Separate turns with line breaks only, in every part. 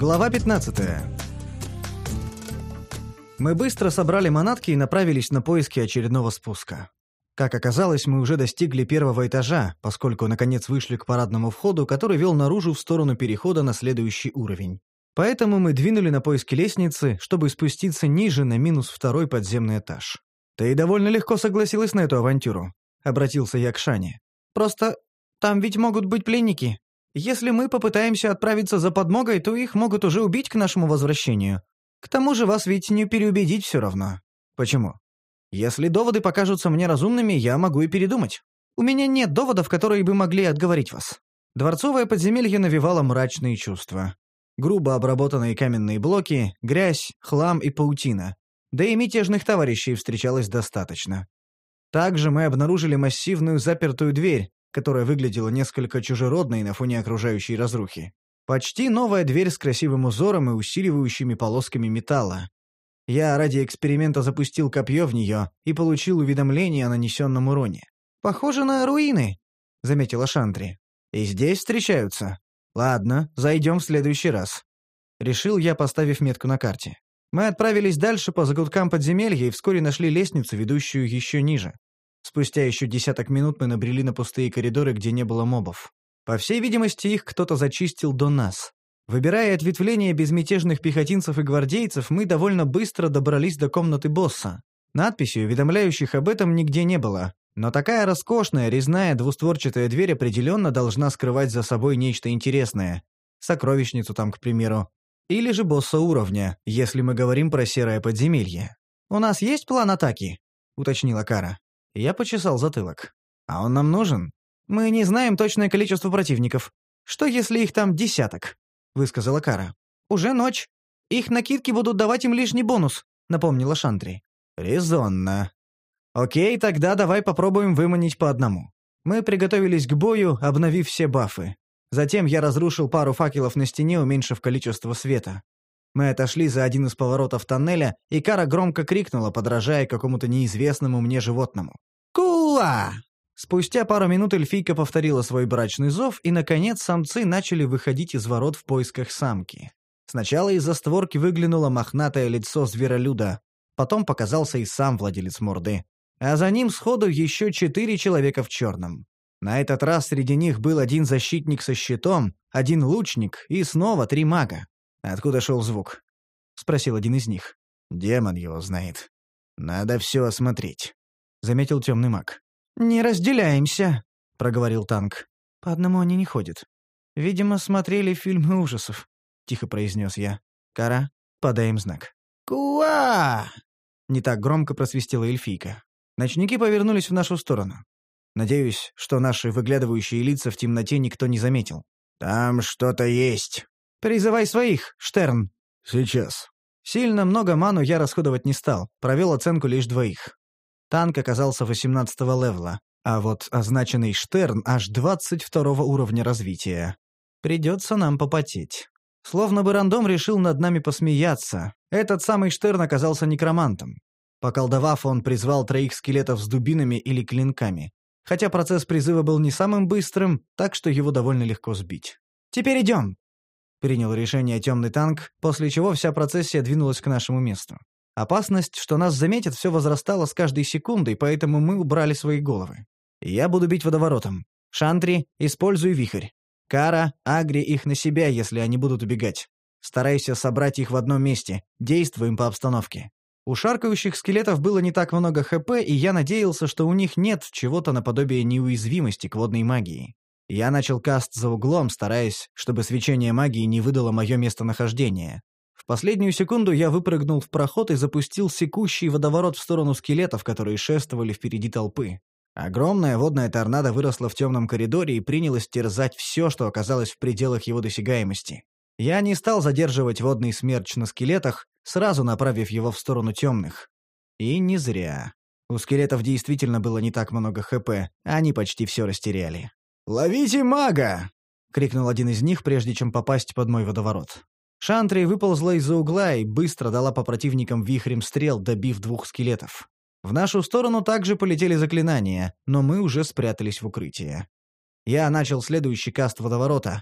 Глава 15. Мы быстро собрали манатки и направились на поиски очередного спуска. Как оказалось, мы уже достигли первого этажа, поскольку наконец вышли к парадному входу, который вел наружу в сторону перехода на следующий уровень. Поэтому мы двинули на поиски лестницы, чтобы спуститься ниже на -2 подземный этаж. «Ты довольно легко согласилась на эту авантюру», — обратился я к Шане. «Просто там ведь могут быть пленники. Если мы попытаемся отправиться за подмогой, то их могут уже убить к нашему возвращению. К тому же вас ведь не переубедить все равно». «Почему?» «Если доводы покажутся мне разумными, я могу и передумать. У меня нет доводов, которые бы могли отговорить вас». Дворцовое подземелье навевало мрачные чувства. Грубо обработанные каменные блоки, грязь, хлам и паутина. Да и мятежных товарищей встречалось достаточно. Также мы обнаружили массивную запертую дверь, которая выглядела несколько чужеродной на фоне окружающей разрухи. Почти новая дверь с красивым узором и усиливающими полосками металла. Я ради эксперимента запустил копье в нее и получил уведомление о нанесенном уроне. «Похоже на руины», — заметила Шантри. «И здесь встречаются. Ладно, зайдем в следующий раз». Решил я, поставив метку на карте. Мы отправились дальше по закуткам подземелья и вскоре нашли лестницу, ведущую еще ниже. Спустя еще десяток минут мы набрели на пустые коридоры, где не было мобов. По всей видимости, их кто-то зачистил до нас. Выбирая ответвление безмятежных пехотинцев и гвардейцев, мы довольно быстро добрались до комнаты босса. Надписей, уведомляющих об этом, нигде не было. Но такая роскошная, резная двустворчатая дверь определенно должна скрывать за собой нечто интересное. Сокровищницу там, к примеру. Или же босса уровня, если мы говорим про серое подземелье. «У нас есть план атаки?» — уточнила Кара. Я почесал затылок. «А он нам нужен?» «Мы не знаем точное количество противников. Что, если их там десяток?» — высказала Кара. «Уже ночь. Их накидки будут давать им лишний бонус», — напомнила Шантри. «Резонно. Окей, тогда давай попробуем выманить по одному». Мы приготовились к бою, обновив все бафы. Затем я разрушил пару факелов на стене, уменьшив количество света. Мы отошли за один из поворотов тоннеля, и Кара громко крикнула, подражая какому-то неизвестному мне животному. «Куа!» Спустя пару минут эльфийка повторила свой брачный зов, и, наконец, самцы начали выходить из ворот в поисках самки. Сначала из-за створки выглянуло мохнатое лицо зверолюда, потом показался и сам владелец морды. А за ним сходу еще 4 человека в черном. На этот раз среди них был один защитник со щитом, один лучник и снова 3 мага. «Откуда шел звук?» — спросил один из них. «Демон его знает. Надо все осмотреть», — заметил темный маг. «Не разделяемся», — проговорил танк. «По одному они не ходят. Видимо, смотрели фильмы ужасов», — тихо произнес я. «Кара, подай им знак». «Куа!» — не так громко просвистела эльфийка. Ночники повернулись в нашу сторону. Надеюсь, что наши выглядывающие лица в темноте никто не заметил. «Там что-то есть». «Призывай своих, Штерн». «Сейчас». Сильно много ману я расходовать не стал, провел оценку лишь 2. Танк оказался 18-го левела, а вот означенный Штерн аж 22-го уровня развития. Придется нам попотеть. Словно бы рандом решил над нами посмеяться. Этот самый Штерн оказался некромантом. Поколдовав, он призвал 3 скелетов с дубинами или клинками. Хотя процесс призыва был не самым быстрым, так что его довольно легко сбить. «Теперь идем!» — принял решение темный танк, после чего вся процессия двинулась к нашему месту. Опасность, что нас заметят, все возрастала с каждой секундой, поэтому мы убрали свои головы. Я буду бить водоворотом. Шантри, используй вихрь. Кара, агри их на себя, если они будут убегать. Старайся собрать их в одном месте. Действуем по обстановке. У шаркающих скелетов было не так много ХП, и я надеялся, что у них нет чего-то наподобие неуязвимости к водной магии. Я начал каст за углом, стараясь, чтобы свечение магии не выдало мое местонахождение. В последнюю секунду я выпрыгнул в проход и запустил секущий водоворот в сторону скелетов, которые шествовали впереди толпы. Огромная водная торнадо выросла в темном коридоре и принялась терзать все, что оказалось в пределах его досягаемости. Я не стал задерживать водный смерч на скелетах, сразу направив его в сторону темных. И не зря. У скелетов действительно было не так много ХП, они почти все растеряли. «Ловите мага!» — крикнул один из них, прежде чем попасть под мой водоворот. Шантри выползла из-за угла и быстро дала по противникам вихрем стрел, добив 2 скелетов. В нашу сторону также полетели заклинания, но мы уже спрятались в укрытие. Я начал следующий каст водоворота.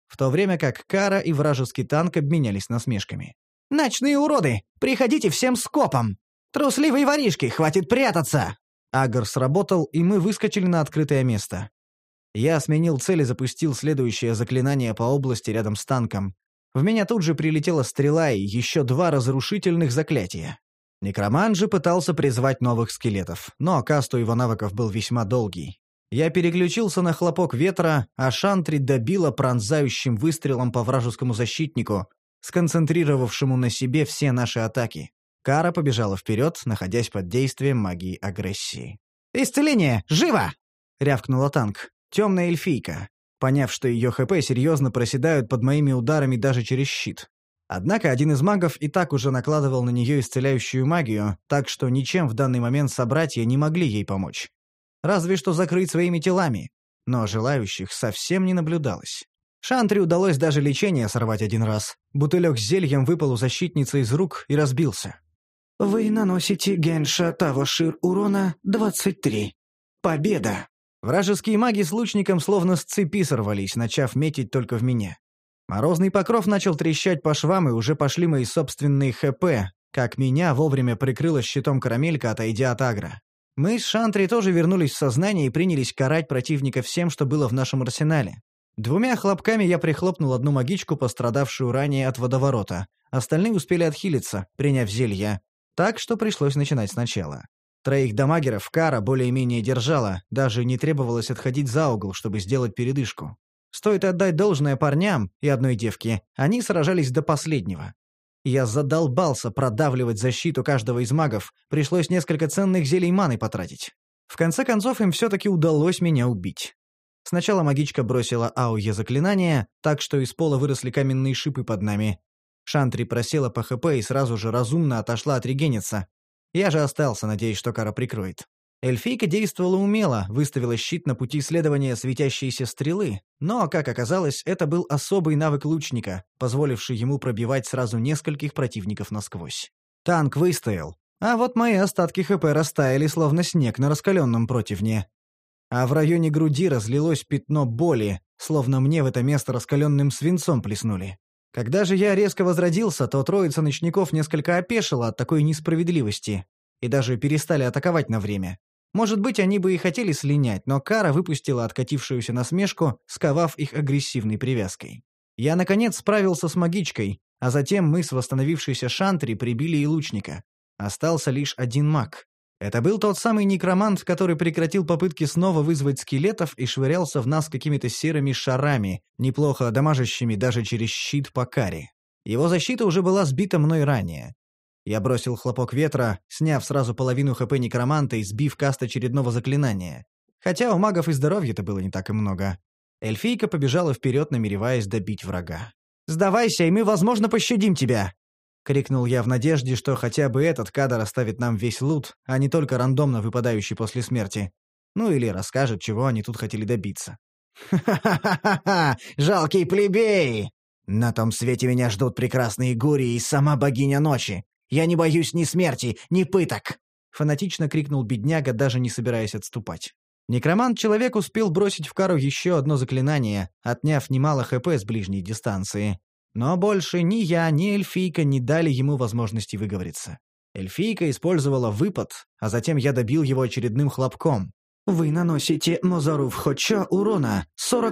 в то время как Кара и вражеский танк обменялись насмешками. «Ночные уроды! Приходите всем скопом! Трусливые воришки, хватит прятаться!» Агр сработал, и мы выскочили на открытое место. Я сменил цель и запустил следующее заклинание по области рядом с танком. В меня тут же прилетела стрела и еще 2 разрушительных заклятия. Некромант же пытался призвать новых скелетов, но каст у его навыков был весьма долгий. Я переключился на хлопок ветра, а Шантри добила пронзающим выстрелом по вражескому защитнику, сконцентрировавшему на себе все наши атаки. Кара побежала вперед, находясь под действием магии агрессии. «Исцеление! Живо!» — рявкнула танк. Темная эльфийка, поняв, что ее ХП серьезно проседают под моими ударами даже через щит. Однако один из магов и так уже накладывал на нее исцеляющую магию, так что ничем в данный момент собратья не могли ей помочь. Разве что закрыть своими телами, но желающих совсем не наблюдалось. Шантри удалось даже лечение сорвать один раз. Бутылек с зельем выпал у защитницы из рук и разбился. «Вы наносите Генша Тавошир урона 23. Победа!» Вражеские маги с лучником словно с цепи сорвались, начав метить только в меня. Морозный покров начал трещать по швам, и уже пошли мои собственные ХП, как меня вовремя прикрыла щитом карамелька, отойдя от агро. Мы с Шантри тоже вернулись в сознание и принялись карать противника всем, что было в нашем арсенале. 2 хлопками я прихлопнул одну магичку, пострадавшую ранее от водоворота. Остальные успели отхилиться, приняв зелья. Так что пришлось начинать сначала. 3 дамагеров Кара более-менее держала, даже не требовалось отходить за угол, чтобы сделать передышку. Стоит отдать должное парням и одной девке, они сражались до последнего. Я задолбался продавливать защиту каждого из магов, пришлось несколько ценных зелий маны потратить. В конце концов, им все-таки удалось меня убить. Сначала магичка бросила ауе заклинание, так что из пола выросли каменные шипы под нами. Шантри просела по ХП и сразу же разумно отошла отрегениться. Я же остался, надеясь, что Кара прикроет. Эльфийка действовала умело, выставила щит на пути следования светящейся стрелы, но, как оказалось, это был особый навык лучника, позволивший ему пробивать сразу нескольких противников насквозь. Танк выстоял, а вот мои остатки ХП растаяли, словно снег на раскаленном противне. А в районе груди разлилось пятно боли, словно мне в это место раскаленным свинцом плеснули. Когда же я резко возродился, то троица ночников несколько опешила от такой несправедливости и даже перестали атаковать на время. Может быть, они бы и хотели слинять, но Кара выпустила откатившуюся насмешку, сковав их агрессивной привязкой. Я, наконец, справился с магичкой, а затем мы с восстановившейся Шантри прибили и лучника. Остался лишь один маг. Это был тот самый некромант, который прекратил попытки снова вызвать скелетов и швырялся в нас какими-то серыми шарами, неплохо дамажащими даже через щит по Каре. Его защита уже была сбита мной ранее. Я бросил хлопок ветра, сняв сразу половину ХП некроманта и сбив каст очередного заклинания. Хотя у магов и здоровья-то было не так и много. Эльфийка побежала вперед, намереваясь добить врага. «Сдавайся, и мы, возможно, пощадим тебя!» — крикнул я в надежде, что хотя бы этот кадр оставит нам весь лут, а не только рандомно выпадающий после смерти. Ну или расскажет, чего они тут хотели добиться. «Ха-ха-ха-ха! Жалкие плебеи! На том свете меня ждут прекрасные гури и сама богиня ночи. Я не боюсь ни смерти, ни пыток!» — фанатично крикнул бедняга, даже не собираясь отступать. Некромант-человек успел бросить в Кару еще одно заклинание, отняв немало ХП с ближней дистанции. Но больше ни я, ни эльфийка не дали ему возможности выговориться. Эльфийка использовала выпад, а затем я добил его очередным хлопком. «Вы наносите Мозару в Хочо урона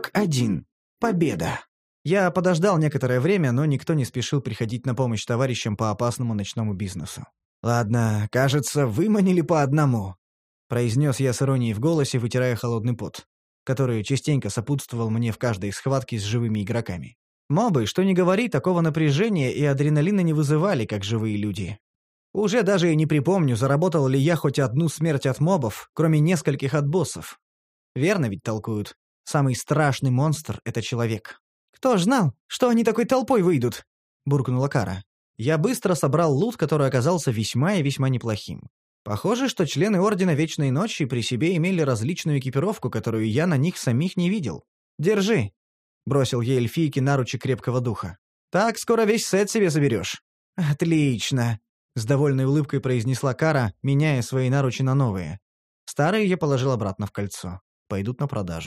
41. Победа!» Я подождал некоторое время, но никто не спешил приходить на помощь товарищам по опасному ночному бизнесу. «Ладно, кажется, выманили по одному», — произнес я с иронией в голосе, вытирая холодный пот, который частенько сопутствовал мне в каждой схватке с живыми игроками. Мобы, что ни говори, такого напряжения и адреналина не вызывали, как живые люди. Уже даже и не припомню, заработал ли я хоть одну смерть от мобов, кроме нескольких от боссов. Верно ведь толкуют. Самый страшный монстр — это человек. «Кто ж знал, что они такой толпой выйдут?» — буркнула Кара. Я быстро собрал лут, который оказался весьма и весьма неплохим. Похоже, что члены Ордена Вечной Ночи при себе имели различную экипировку, которую я на них самих не видел. «Держи!» — бросил ей эльфийке наручи крепкого духа. «Так скоро весь сет себе заберешь». «Отлично!» — с довольной улыбкой произнесла Кара, меняя свои наручи на новые. Старые я положил обратно в кольцо. Пойдут на продажу.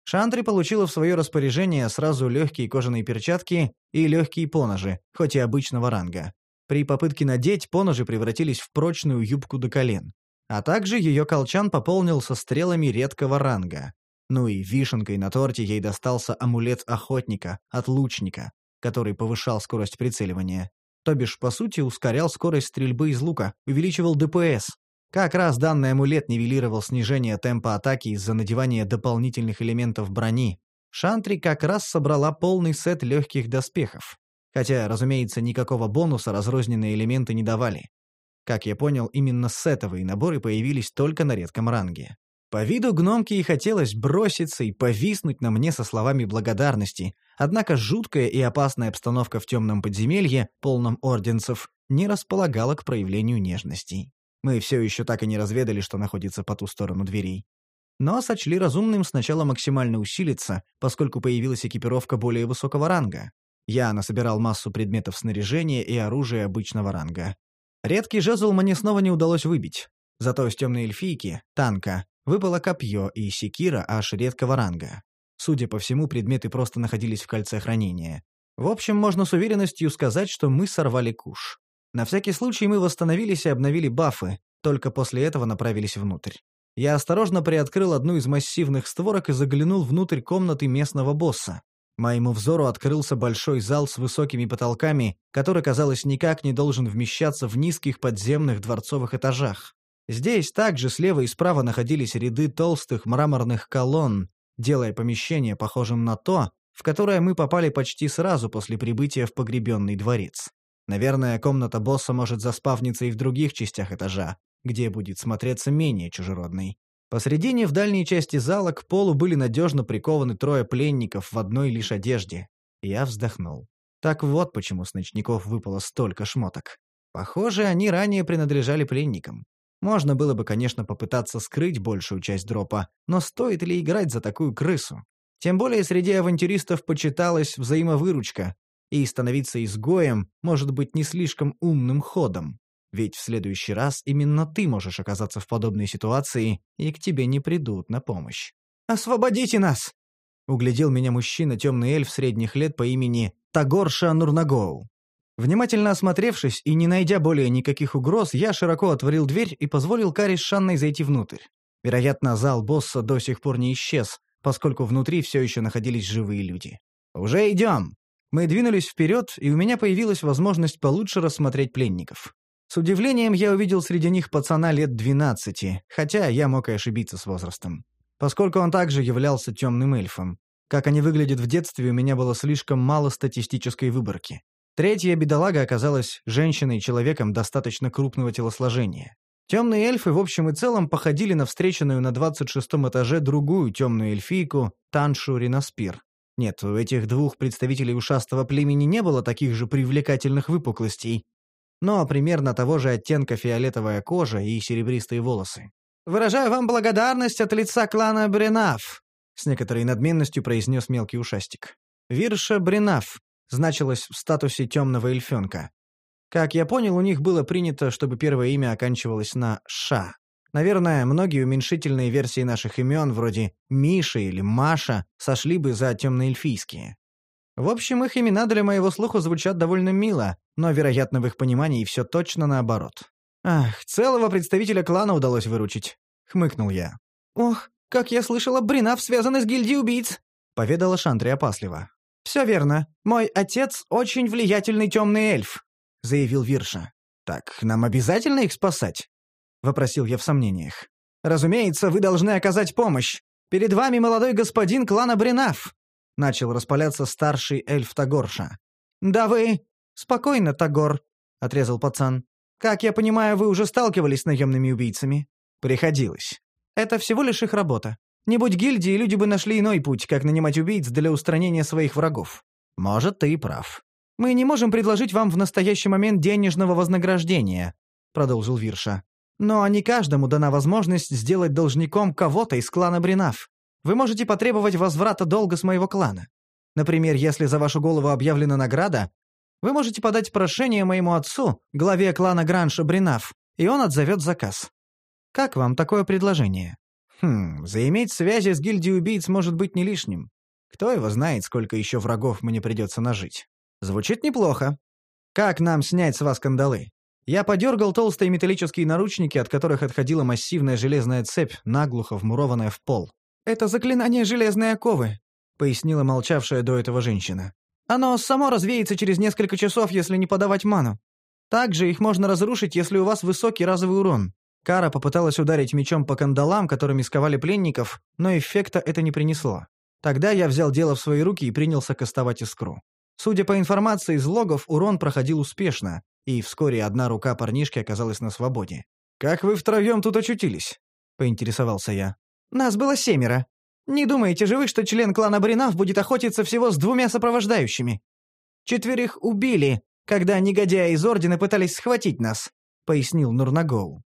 Шантри получила в свое распоряжение сразу легкие кожаные перчатки и легкие поножи, хоть и обычного ранга. При попытке надеть, поножи превратились в прочную юбку до колен. А также ее колчан пополнился стрелами редкого ранга. Ну и вишенкой на торте ей достался амулет охотника от лучника, который повышал скорость прицеливания. То бишь, по сути, ускорял скорость стрельбы из лука, увеличивал ДПС. Как раз данный амулет нивелировал снижение темпа атаки из-за надевания дополнительных элементов брони. Шантри как раз собрала полный сет легких доспехов. Хотя, разумеется, никакого бонуса разрозненные элементы не давали. Как я понял, именно сетовые наборы появились только на редком ранге. По виду гномки и хотелось броситься и повиснуть на мне со словами благодарности, однако жуткая и опасная обстановка в темном подземелье, полном орденцев, не располагала к проявлению нежностей. Мы все еще так и не разведали, что находится по ту сторону дверей. Но сочли разумным сначала максимально усилиться, поскольку появилась экипировка более высокого ранга. Я насобирал массу предметов снаряжения и оружия обычного ранга. Редкий жезл мне снова не удалось выбить. Зато с темной эльфийки, танка, выпало копье и секира аж редкого ранга. Судя по всему, предметы просто находились в кольце хранения. В общем, можно с уверенностью сказать, что мы сорвали куш. На всякий случай мы восстановились и обновили бафы, только после этого направились внутрь. Я осторожно приоткрыл одну из массивных створок и заглянул внутрь комнаты местного босса. Моему взору открылся большой зал с высокими потолками, который, казалось, никак не должен вмещаться в низких подземных дворцовых этажах. Здесь также слева и справа находились ряды толстых мраморных колонн, делая помещение похожим на то, в которое мы попали почти сразу после прибытия в погребенный дворец. Наверное, комната босса может заспавниться и в других частях этажа, где будет смотреться менее чужеродной. Посредине в дальней части зала к полу были надежно прикованы 3 пленников в одной лишь одежде. Я вздохнул. Так вот почему с ночников выпало столько шмоток. Похоже, они ранее принадлежали пленникам. Можно было бы, конечно, попытаться скрыть большую часть дропа, но стоит ли играть за такую крысу? Тем более среди авантюристов почиталась взаимовыручка, и становиться изгоем может быть не слишком умным ходом. Ведь в следующий раз именно ты можешь оказаться в подобной ситуации, и к тебе не придут на помощь. «Освободите нас!» — углядел меня мужчина, темный эльф средних лет по имени Тагорша Нурнагоу. Внимательно осмотревшись и не найдя более никаких угроз, я широко отворил дверь и позволил Кари с Шанной зайти внутрь. Вероятно, зал босса до сих пор не исчез, поскольку внутри все еще находились живые люди. «Уже идем!» Мы двинулись вперед, и у меня появилась возможность получше рассмотреть пленников. С удивлением я увидел среди них пацана лет 12, хотя я мог и ошибиться с возрастом. Поскольку он также являлся темным эльфом. Как они выглядят в детстве, у меня было слишком мало статистической выборки. Третья бедолага оказалась женщиной-человеком достаточно крупного телосложения. Темные эльфы в общем и целом походили на встреченную на 26-м этаже другую темную эльфийку Таншу Ринаспир. Нет, у этих двух представителей ушастого племени не было таких же привлекательных выпуклостей, но примерно того же оттенка фиолетовая кожа и серебристые волосы. «Выражаю вам благодарность от лица клана Бренаф», — с некоторой надменностью произнес мелкий ушастик. Вирша Бренаф значилась в статусе темного эльфенка. Как я понял, у них было принято, чтобы первое имя оканчивалось на «ша». Наверное, многие уменьшительные версии наших имен, вроде Миша или Маша, сошли бы за темноэльфийские. В общем, их имена для моего слуха звучат довольно мило, но, вероятно, в их понимании все точно наоборот. «Ах, целого представителя клана удалось выручить», — хмыкнул я. «Ох, как я слышала, Бренаф связаны с гильдией убийц», — поведала Шантри опасливо. «Все верно. Мой отец очень влиятельный темный эльф», — заявил Вирша. «Так нам обязательно их спасать?» — вопросил я в сомнениях. «Разумеется, вы должны оказать помощь. Перед вами молодой господин клана Бренаф», — начал распаляться старший эльф Тагорша. «Да вы...» «Спокойно, Тагор», — отрезал пацан. «Как я понимаю, вы уже сталкивались с наемными убийцами?» «Приходилось. Это всего лишь их работа. Не будь гильдии, люди бы нашли иной путь, как нанимать убийц для устранения своих врагов». «Может, ты и прав». «Мы не можем предложить вам в настоящий момент денежного вознаграждения», — продолжил Вирша. «Но не каждому дана возможность сделать должником кого-то из клана Бренаф. Вы можете потребовать возврата долга с моего клана. Например, если за вашу голову объявлена награда, вы можете подать прошение моему отцу, главе клана Гранша Бренаф, и он отзовет заказ. Как вам такое предложение?» Заиметь связи с гильдией убийц может быть не лишним. Кто его знает, сколько еще врагов мне придется нажить. Звучит неплохо. Как нам снять с вас кандалы? Я подергал толстые металлические наручники, от которых отходила массивная железная цепь, наглухо вмурованная в пол. «Это заклинание железной оковы», — пояснила молчавшая до этого женщина. «Оно само развеется через несколько часов, если не подавать ману. Также их можно разрушить, если у вас высокий разовый урон». Кара попыталась ударить мечом по кандалам, которыми сковали пленников, но эффекта это не принесло. Тогда я взял дело в свои руки и принялся кастовать искру. Судя по информации из логов, урон проходил успешно, и вскоре одна рука парнишки оказалась на свободе. «Как вы втроем тут очутились?» — поинтересовался я. «Нас было 7. Не думаете же вы, что член клана Бринав будет охотиться всего с 2 сопровождающими? 4 убили, когда негодяи из Ордена пытались схватить нас», — пояснил Нурнагоу.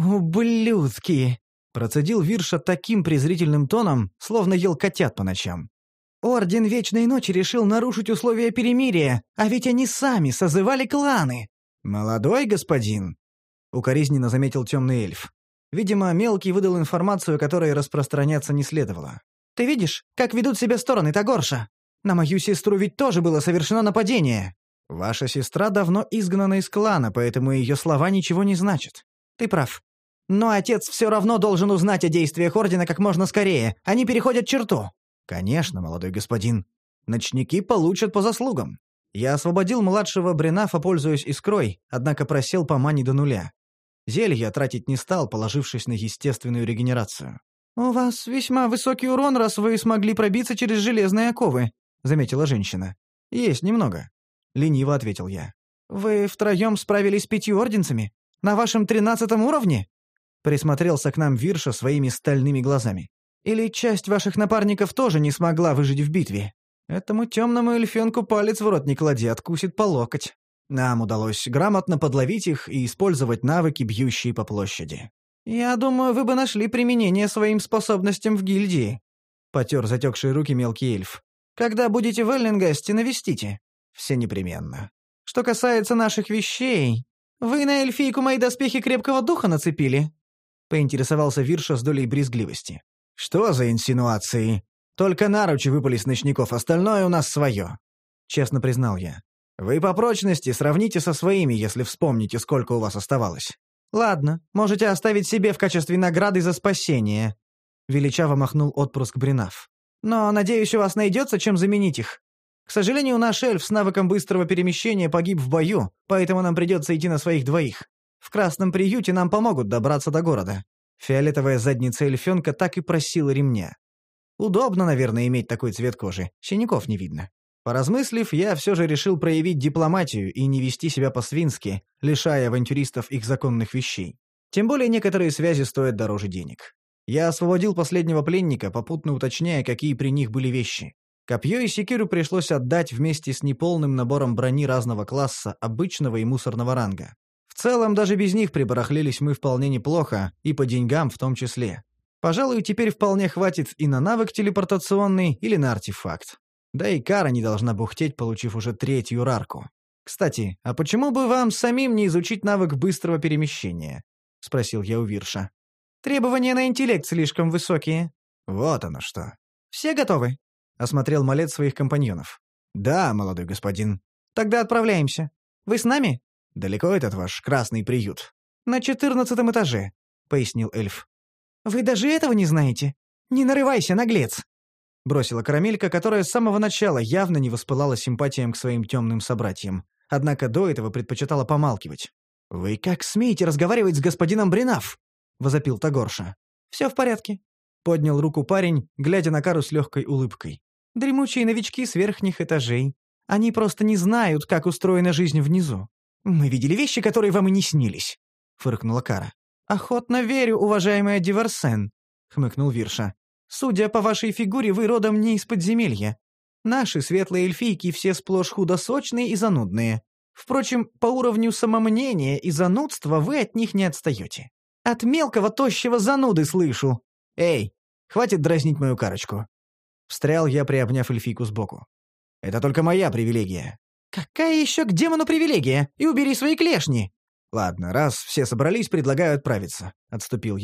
«Ублюдки!» — процедил Вирша таким презрительным тоном, словно ел котят по ночам. «Орден Вечной Ночи решил нарушить условия перемирия, а ведь они сами созывали кланы!» «Молодой господин!» — укоризненно заметил темный эльф. Видимо, мелкий выдал информацию, которой распространяться не следовало. «Ты видишь, как ведут себя стороны Тагорша? На мою сестру ведь тоже было совершено нападение!» «Ваша сестра давно изгнана из клана, поэтому ее слова ничего не значат. Ты прав. Но отец все равно должен узнать о действиях Ордена как можно скорее. Они переходят черту». «Конечно, молодой господин. Ночники получат по заслугам». Я освободил младшего Бренафа, пользуясь искрой, однако просел по мане до 0. Зелье тратить не стал, положившись на естественную регенерацию. «У вас весьма высокий урон, раз вы смогли пробиться через железные оковы», — заметила женщина. «Есть немного», — лениво ответил я. «Вы втроем справились с 5 орденцами? На вашем 13 уровне?» Присмотрелся к нам Вирша своими стальными глазами. «Или часть ваших напарников тоже не смогла выжить в битве? Этому темному эльфенку палец в рот не клади, откусит по локоть. Нам удалось грамотно подловить их и использовать навыки, бьющие по площади. Я думаю, вы бы нашли применение своим способностям в гильдии», — потер затекшие руки мелкий эльф. «Когда будете в Эллингасте, навестите. Все непременно. Что касается наших вещей, вы на эльфийку мои доспехи крепкого духа нацепили?» — поинтересовался Вирша с долей брезгливости. «Что за инсинуации? Только наручи выпали с ночников, остальное у нас свое», — честно признал я. «Вы по прочности сравните со своими, если вспомните, сколько у вас оставалось». «Ладно, можете оставить себе в качестве награды за спасение», — величаво махнул отпрыск Бринав. «Но, надеюсь, у вас найдется, чем заменить их. К сожалению, наш эльф с навыком быстрого перемещения погиб в бою, поэтому нам придется идти на своих 2. В Красном приюте нам помогут добраться до города». Фиолетовая задница эльфенка так и просила ремня. Удобно, наверное, иметь такой цвет кожи. Синяков не видно. Поразмыслив, я все же решил проявить дипломатию и не вести себя по-свински, лишая авантюристов их законных вещей. Тем более некоторые связи стоят дороже денег. Я освободил последнего пленника, попутно уточняя, какие при них были вещи. Копье и секиру пришлось отдать вместе с неполным набором брони разного класса, обычного и мусорного ранга. В целом, даже без них прибарахлились мы вполне неплохо, и по деньгам в том числе. Пожалуй, теперь вполне хватит и на навык телепортационный, или на артефакт. Да и Кара не должна бухтеть, получив уже 3-ю рарку. «Кстати, а почему бы вам самим не изучить навык быстрого перемещения?» — спросил я у Вирша. «Требования на интеллект слишком высокие». «Вот оно что». «Все готовы?» — осмотрел малец своих компаньонов. «Да, молодой господин». «Тогда отправляемся. Вы с нами?» «Далеко этот ваш красный приют?» «На 14 этаже», — пояснил эльф. «Вы даже этого не знаете? Не нарывайся, наглец!» Бросила Карамелька, которая с самого начала явно не воспылала симпатиям к своим темным собратьям, однако до этого предпочитала помалкивать. «Вы как смеете разговаривать с господином Бринав?» — возопил Тагорша. «Все в порядке», — поднял руку парень, глядя на Кару с легкой улыбкой. «Дремучие новички с верхних этажей. Они просто не знают, как устроена жизнь внизу. Мы видели вещи, которые вам и не снились», — фыркнула Кара. «Охотно верю, уважаемая Диверсен», — хмыкнул Вирша. «Судя по вашей фигуре, вы родом не из подземелья. Наши светлые эльфийки все сплошь худосочные и занудные. Впрочем, по уровню самомнения и занудства вы от них не отстаете. От мелкого тощего зануды слышу. Эй, хватит дразнить мою Карочку». Встрял я, приобняв эльфийку сбоку. «Это только моя привилегия». «Какая еще к демону привилегия? И убери свои клешни!» «Ладно, раз все собрались, предлагаю отправиться», — отступил я.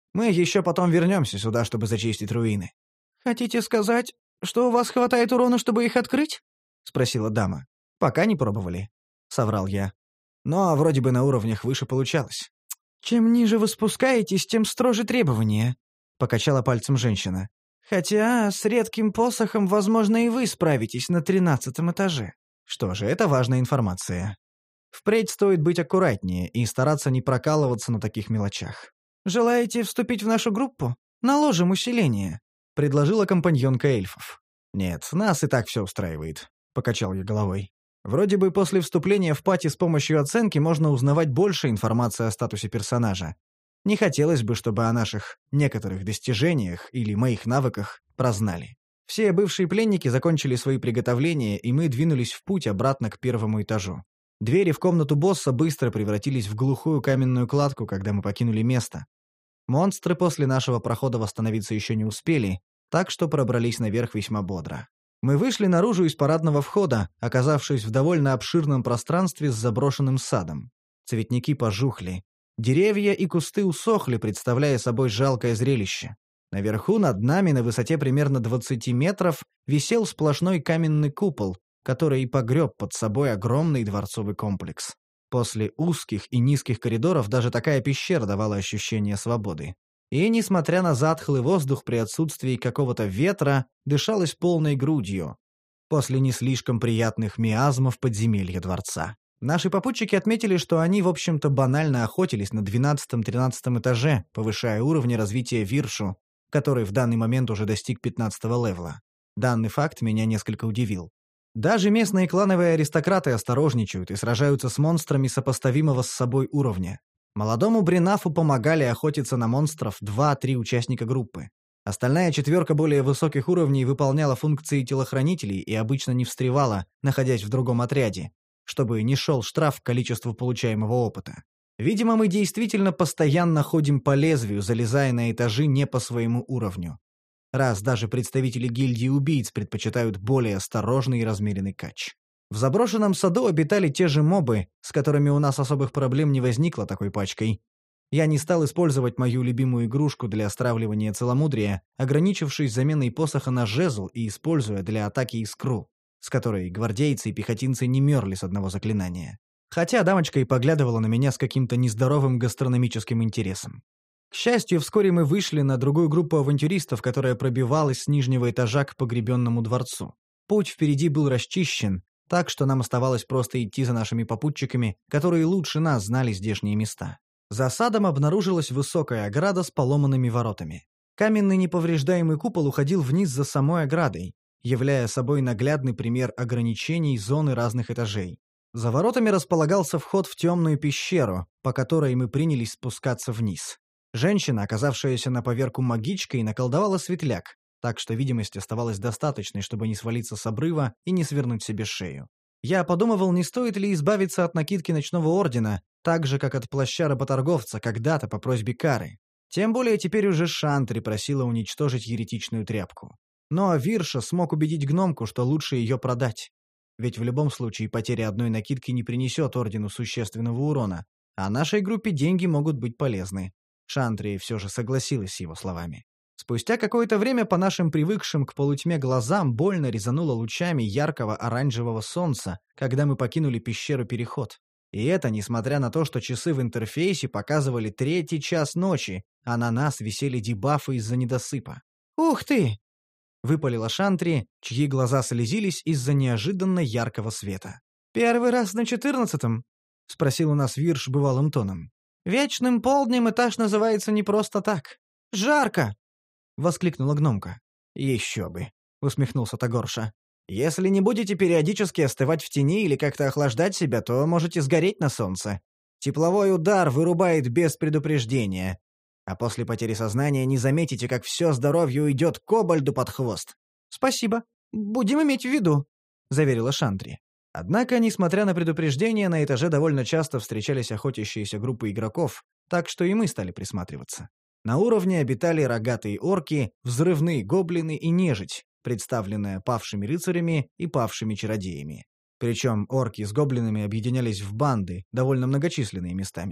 Мы еще потом вернемся сюда, чтобы зачистить руины». «Хотите сказать, что у вас хватает урона, чтобы их открыть?» — спросила дама. «Пока не пробовали», — соврал я. «Но вроде бы на уровнях выше получалось». «Чем ниже вы спускаетесь, тем строже требования», — покачала пальцем женщина. «Хотя с редким посохом, возможно, и вы справитесь на 13-м этаже». Что же, это важная информация. Впредь стоит быть аккуратнее и стараться не прокалываться на таких мелочах. «Желаете вступить в нашу группу? Наложим усиление», — предложила компаньонка эльфов. «Нет, нас и так все устраивает», — покачал я головой. «Вроде бы после вступления в пати с помощью оценки можно узнавать больше информации о статусе персонажа. Не хотелось бы, чтобы о наших некоторых достижениях или моих навыках прознали». Все бывшие пленники закончили свои приготовления, и мы двинулись в путь обратно к первому этажу. Двери в комнату босса быстро превратились в глухую каменную кладку, когда мы покинули место. Монстры после нашего прохода восстановиться еще не успели, так что пробрались наверх весьма бодро. Мы вышли наружу из парадного входа, оказавшись в довольно обширном пространстве с заброшенным садом. Цветники пожухли. Деревья и кусты усохли, представляя собой жалкое зрелище. Наверху над нами на высоте примерно 20 метров висел сплошной каменный купол, который и погреб под собой огромный дворцовый комплекс. После узких и низких коридоров даже такая пещера давала ощущение свободы. И, несмотря на затхлый воздух при отсутствии какого-то ветра, дышалось полной грудью. После не слишком приятных миазмов подземелья дворца. Наши попутчики отметили, что они, в общем-то, банально охотились на 12-13 этаже, повышая уровни развития Виршу, который в данный момент уже достиг 15-го левела. Данный факт меня несколько удивил. Даже местные клановые аристократы осторожничают и сражаются с монстрами сопоставимого с собой уровня. Молодому Бренафу помогали охотиться на монстров 2-3 участника группы. Остальная четверка более высоких уровней выполняла функции телохранителей и обычно не встревала, находясь в другом отряде, чтобы не шел штраф к количеству получаемого опыта. Видимо, мы действительно постоянно ходим по лезвию, залезая на этажи не по своему уровню. Раз даже представители гильдии убийц предпочитают более осторожный и размеренный кач. В заброшенном саду обитали те же мобы, с которыми у нас особых проблем не возникло такой пачкой. Я не стал использовать мою любимую игрушку для стравливания целомудрия, ограничившись заменой посоха на жезл и используя для атаки искру, с которой гвардейцы и пехотинцы не мерли с одного заклинания. Хотя дамочка и поглядывала на меня с каким-то нездоровым гастрономическим интересом. К счастью, вскоре мы вышли на другую группу авантюристов, которая пробивалась с нижнего этажа к погребенному дворцу. Путь впереди был расчищен, так что нам оставалось просто идти за нашими попутчиками, которые лучше нас знали здешние места. За садом обнаружилась высокая ограда с поломанными воротами. Каменный неповреждаемый купол уходил вниз за самой оградой, являя собой наглядный пример ограничений зоны разных этажей. За воротами располагался вход в темную пещеру, по которой мы принялись спускаться вниз. Женщина, оказавшаяся на поверку магичкой, наколдовала светляк, так что видимость оставалась достаточной, чтобы не свалиться с обрыва и не свернуть себе шею. Я подумывал, не стоит ли избавиться от накидки ночного ордена, так же, как от плаща работорговца когда-то по просьбе Кары. Тем более теперь уже Шантри просила уничтожить еретичную тряпку. Но Вирша смог убедить гномку, что лучше ее продать. Ведь в любом случае потеря одной накидки не принесет ордену существенного урона, а нашей группе деньги могут быть полезны. Шантри все же согласилась с его словами. Спустя какое-то время по нашим привыкшим к полутьме глазам больно резануло лучами яркого оранжевого солнца, когда мы покинули пещеру-переход. И это несмотря на то, что часы в интерфейсе показывали 3-й час ночи, а на нас висели дебафы из-за недосыпа. «Ух ты!» — выпалила Шантри, чьи глаза слезились из-за неожиданно яркого света. «Первый раз на 14-м?» — спросил у нас Вирш бывалым тоном. «Вечным полднем этаж называется не просто так. Жарко!» — воскликнула гномка. «Еще бы!» — усмехнулся Тагорша. «Если не будете периодически остывать в тени или как-то охлаждать себя, то можете сгореть на солнце. Тепловой удар вырубает без предупреждения. А после потери сознания не заметите, как все здоровье уйдет кобальду под хвост». «Спасибо. Будем иметь в виду», — заверила Шантри. Однако, несмотря на предупреждение, на этаже довольно часто встречались охотящиеся группы игроков, так что и мы стали присматриваться. На уровне обитали рогатые орки, взрывные гоблины и нежить, представленная павшими рыцарями и павшими чародеями. Причем орки с гоблинами объединялись в банды, довольно многочисленные местами. В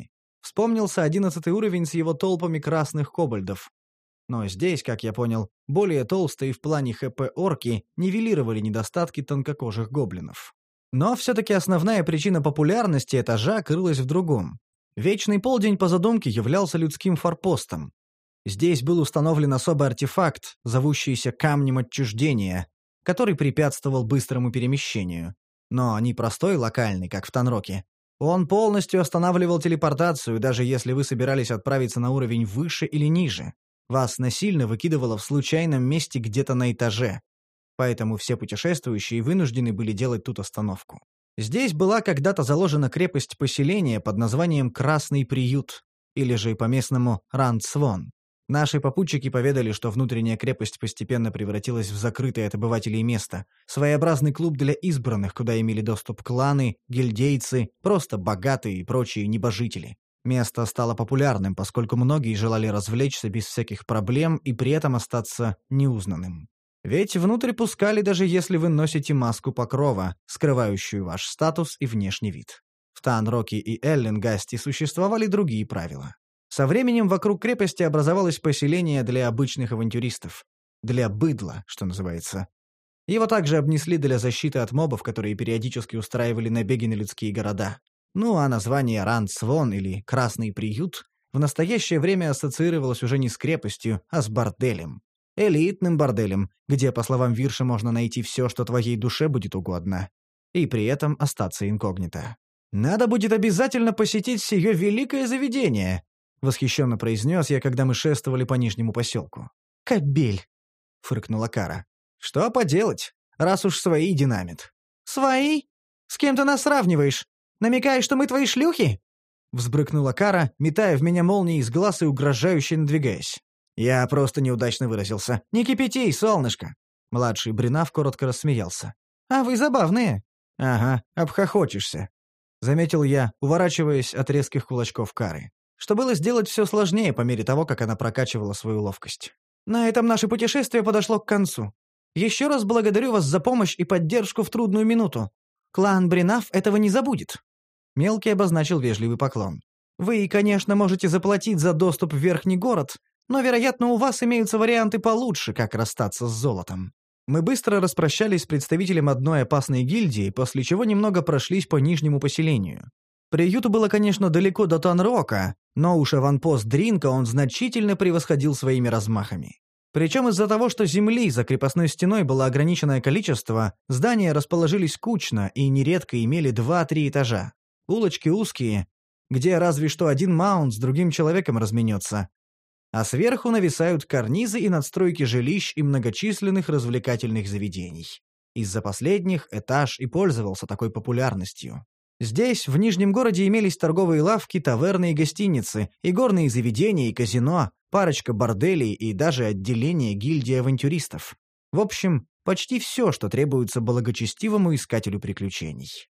Вспомнился 11-й уровень с его толпами красных кобальдов. Но здесь, как я понял, более толстые в плане ХП орки нивелировали недостатки тонкокожих гоблинов. Но все-таки основная причина популярности этажа крылась в другом. Вечный полдень по задумке являлся людским форпостом. Здесь был установлен особый артефакт, зовущийся Камнем Отчуждения, который препятствовал быстрому перемещению. Но не простой локальный, как в Танроке. Он полностью останавливал телепортацию, даже если вы собирались отправиться на уровень выше или ниже. Вас насильно выкидывало в случайном месте где-то на этаже. Поэтому все путешествующие вынуждены были делать тут остановку. Здесь была когда-то заложена крепость-поселение под названием Красный Приют, или же по-местному Рандсвон. Наши попутчики поведали, что внутренняя крепость постепенно превратилась в закрытое от обывателей место, своеобразный клуб для избранных, куда имели доступ кланы, гильдейцы, просто богатые и прочие небожители. Место стало популярным, поскольку многие желали развлечься без всяких проблем и при этом остаться неузнанным. Ведь внутрь пускали, даже если вы носите маску покрова, скрывающую ваш статус и внешний вид. В Танроке и Эллингасте существовали другие правила. Со временем вокруг крепости образовалось поселение для обычных авантюристов. Для быдла, что называется. Его также обнесли для защиты от мобов, которые периодически устраивали набеги на людские города. Ну а название Рандсвон или Красный Приют в настоящее время ассоциировалось уже не с крепостью, а с борделем. Элитным борделем, где, по словам Вирша, можно найти все, что твоей душе будет угодно. И при этом остаться инкогнито. «Надо будет обязательно посетить сие великое заведение», — восхищенно произнес я, когда мы шествовали по Нижнему поселку. «Кобель», — фыркнула Кара. «Что поделать, раз уж свои динамит». «Свои? С кем ты нас сравниваешь? Намекаешь, что мы твои шлюхи?» Взбрыкнула Кара, метая в меня молнии из глаз и угрожающе надвигаясь. «Я просто неудачно выразился. Не кипятей, солнышко!» Младший Бринав коротко рассмеялся. «А вы забавные!» «Ага, обхохочешься», — заметил я, уворачиваясь от резких кулачков Кары. Что было сделать все сложнее по мере того, как она прокачивала свою ловкость. «На этом наше путешествие подошло к концу. Еще раз благодарю вас за помощь и поддержку в трудную минуту. Клан Бринав этого не забудет». Мелкий обозначил вежливый поклон. «Вы, конечно, можете заплатить за доступ в Верхний город, но, вероятно, у вас имеются варианты получше, как расстаться с золотом». Мы быстро распрощались с представителем одной опасной гильдии, после чего немного прошлись по Нижнему поселению. Приюту было, конечно, далеко до Танрока, но уж аванпост Дринка он значительно превосходил своими размахами. Причем из-за того, что земли за крепостной стеной было ограниченное количество, здания расположились кучно и нередко имели 2-3 этажа. Улочки узкие, где разве что один маунт с другим человеком разменется. А сверху нависают карнизы и надстройки жилищ и многочисленных развлекательных заведений. Из-за последних этаж и пользовался такой популярностью. Здесь, в Нижнем городе, имелись торговые лавки, таверны и гостиницы, и горные заведения, и казино, парочка борделей и даже отделение гильдии авантюристов. В общем, почти все, что требуется благочестивому искателю приключений.